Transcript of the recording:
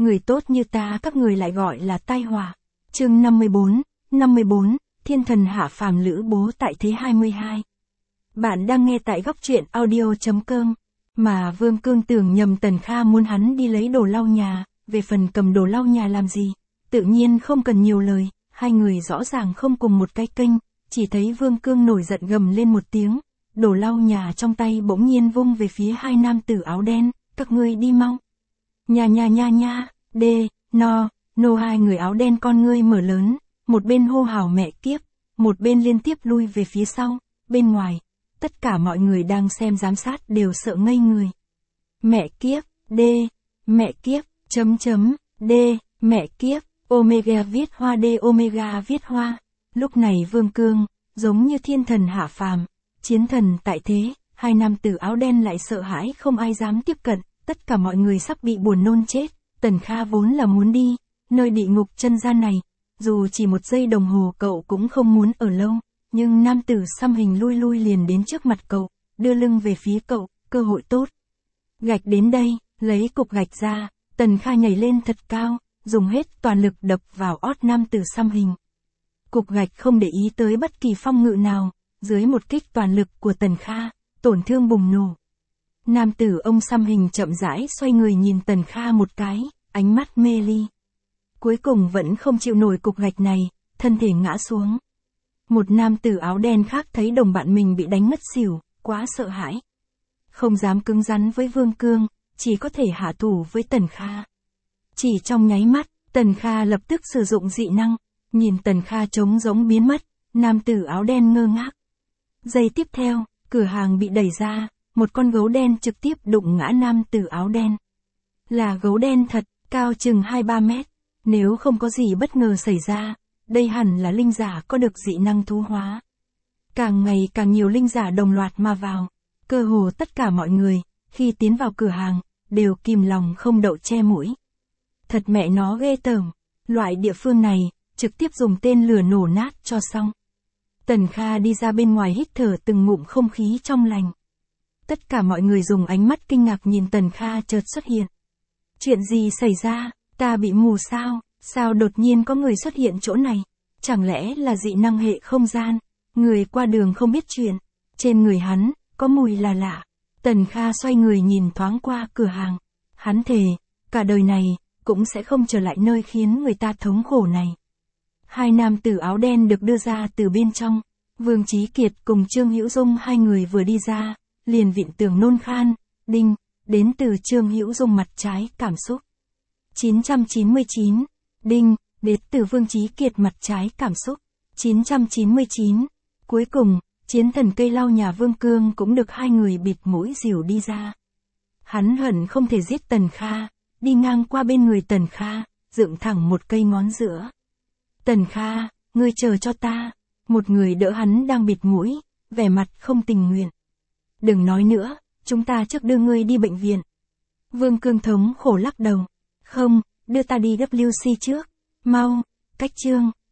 người tốt như ta các người lại gọi là tai họa. Chương 54, Thiên thần hạ phàm lữ bố tại thế 22. Bạn đang nghe tại góc truyện audio.com. Mà Vương Cương tưởng nhầm Tần Kha muốn hắn đi lấy đồ lau nhà, về phần cầm đồ lau nhà làm gì, tự nhiên không cần nhiều lời, hai người rõ ràng không cùng một cái kênh, chỉ thấy Vương Cương nổi giận gầm lên một tiếng, đồ lau nhà trong tay bỗng nhiên vung về phía hai nam tử áo đen, các ngươi đi mau. Nha, no, hai người áo đen con ngươi mở lớn, một bên hô hào mẹ kiếp, một bên liên tiếp lui về phía sau, bên ngoài, tất cả mọi người đang xem giám sát đều sợ ngây người. Mẹ kiếp, mẹ kiếp, mẹ kiếp, Omega viết hoa Omega viết hoa. Lúc này Vương Cương, giống như thiên thần hạ phàm, chiến thần tại thế, hai nam tử áo đen lại sợ hãi không ai dám tiếp cận, tất cả mọi người sắp bị buồn nôn chết. Tần Kha vốn là muốn đi, nơi địa ngục chân gian này, dù chỉ một giây đồng hồ cậu cũng không muốn ở lâu, nhưng nam tử xăm hình lui liền đến trước mặt cậu, đưa lưng về phía cậu, cơ hội tốt. Gạch đến đây, lấy cục gạch ra, Tần Kha nhảy lên thật cao, dùng hết toàn lực đập vào ót nam tử xăm hình. Cục gạch không để ý tới bất kỳ phong ngự nào, dưới một kích toàn lực của Tần Kha, tổn thương bùng nổ. Nam tử ông xăm hình chậm rãi xoay người nhìn Tần Kha một cái, ánh mắt mê ly. Cuối cùng vẫn không chịu nổi cục gạch này, thân thể ngã xuống. Một nam tử áo đen khác thấy đồng bạn mình bị đánh ngất xỉu, quá sợ hãi. Không dám cứng rắn với Vương Cương, chỉ có thể hạ thủ với Tần Kha. Chỉ trong nháy mắt, Tần Kha lập tức sử dụng dị năng, nhìn Tần Kha trống rỗng biến mất, nam tử áo đen ngơ ngác. Giây tiếp theo, cửa hàng bị đẩy ra, một con gấu đen trực tiếp đụng ngã nam tử áo đen. Là gấu đen thật, cao chừng 2-3 mét, nếu không có gì bất ngờ xảy ra, đây hẳn là linh giả có được dị năng thú hóa. Càng ngày càng nhiều linh giả đồng loạt mà vào, cơ hồ tất cả mọi người, khi tiến vào cửa hàng, đều kìm lòng không đậu che mũi. Thật mẹ nó ghê tởm, loại địa phương này, trực tiếp dùng tên lửa nổ nát cho xong. Tần Kha đi ra bên ngoài hít thở từng ngụm không khí trong lành. Tất cả mọi người dùng ánh mắt kinh ngạc nhìn Tần Kha chợt xuất hiện. Chuyện gì xảy ra, ta bị mù sao, sao đột nhiên có người xuất hiện chỗ này, chẳng lẽ là dị năng hệ không gian, người qua đường không biết chuyện, trên người hắn, có mùi là lạ. Tần Kha xoay người nhìn thoáng qua cửa hàng, hắn thề, cả đời này, cũng sẽ không trở lại nơi khiến người ta thống khổ này. Hai nam tử áo đen được đưa ra từ bên trong, Vương Chí Kiệt cùng Trương Hữu Dung hai người vừa đi ra, liền vịn tường nôn khan, đinh, đến từ Trương Hữu Dung mặt trái cảm xúc. 999, đinh, đến từ Vương Chí Kiệt mặt trái cảm xúc. 999, cuối cùng, chiến thần cây lau nhà Vương Cương cũng được hai người bịt mũi dìu đi ra. Hắn hận không thể giết Tần Kha, đi ngang qua bên người Tần Kha, dựng thẳng một cây ngón giữa. Tần Kha, ngươi chờ cho ta, một người đỡ hắn đang bịt mũi, vẻ mặt không tình nguyện. Đừng nói nữa, chúng ta trước đưa ngươi đi bệnh viện. Vương Cương thống khổ lắc đầu. Không, đưa ta đi WC trước, mau, cách Trương.